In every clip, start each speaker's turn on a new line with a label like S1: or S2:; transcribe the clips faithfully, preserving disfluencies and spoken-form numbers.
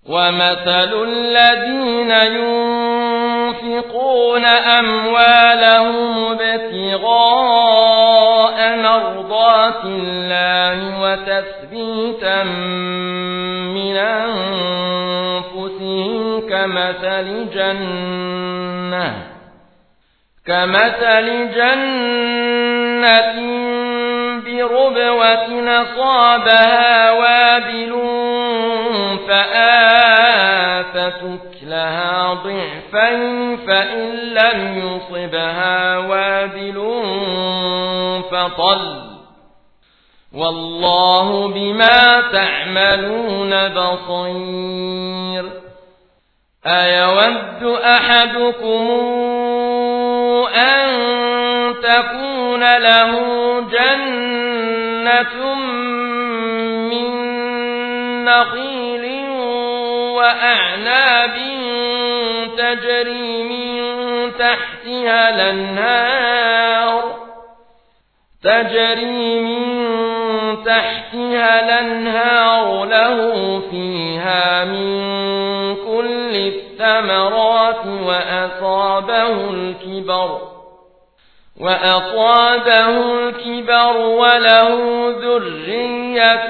S1: ومثل الذين ينفقون أموالهم ابتغاء مرضات الله وتثبيتا من أنفسهم كمثل جنة كمثل جنة بربوة أصابها وابل فآتت أكلها ضعفين فإن لم يصبها وابل فطل والله بما تعملون بصير. أيود أحدكم أن تكون له جنة من نخيل وأعناب تجري من تحتها الأنهار تجري من تحتها الأنهار له فيها من كل الثمرات وأصابه الكبر وأصابه الكبر وله ذرية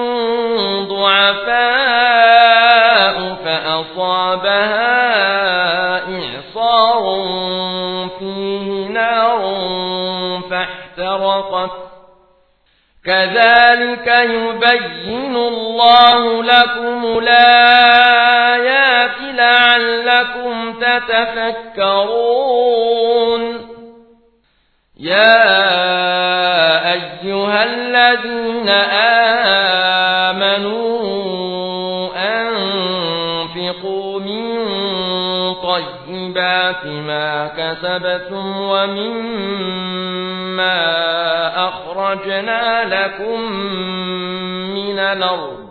S1: ضعفاء فأصابها إعصار فيه نار فاحترقت كذلك يبين الله لكم الآيات لعلكم تتفكرون. يا أيها الذين آمنوا أنفقوا من طيبات ما كسبتم ومما أخرجنا لكم من الأرض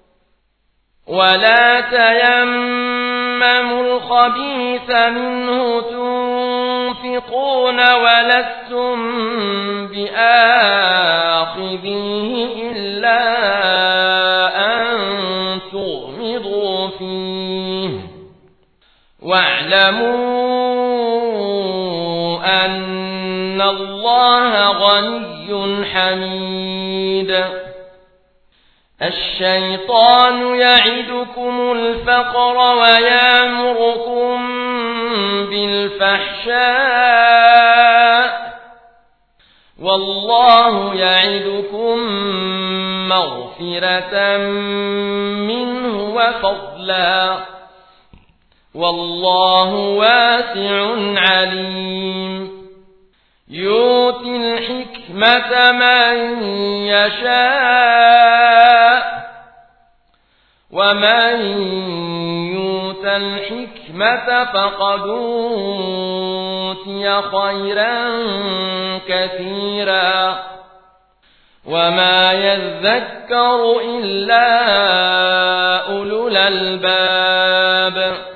S1: ولا تيمموا الخبيث منه تنفقون ولستم بآخذيه إلا أن تغمضوا فيه واعلموا أن الله غني حميد. الشيطان يعدكم الفقر ويأمركم بالفحشاء والله يعدكم مغفرة منه وفضلا والله واسع عليم. يؤتي الحكمة من يشاء ومن يؤت الحكمة فقد أوتي خيرا كثيرا وما يذكر إلا أولو الألباب.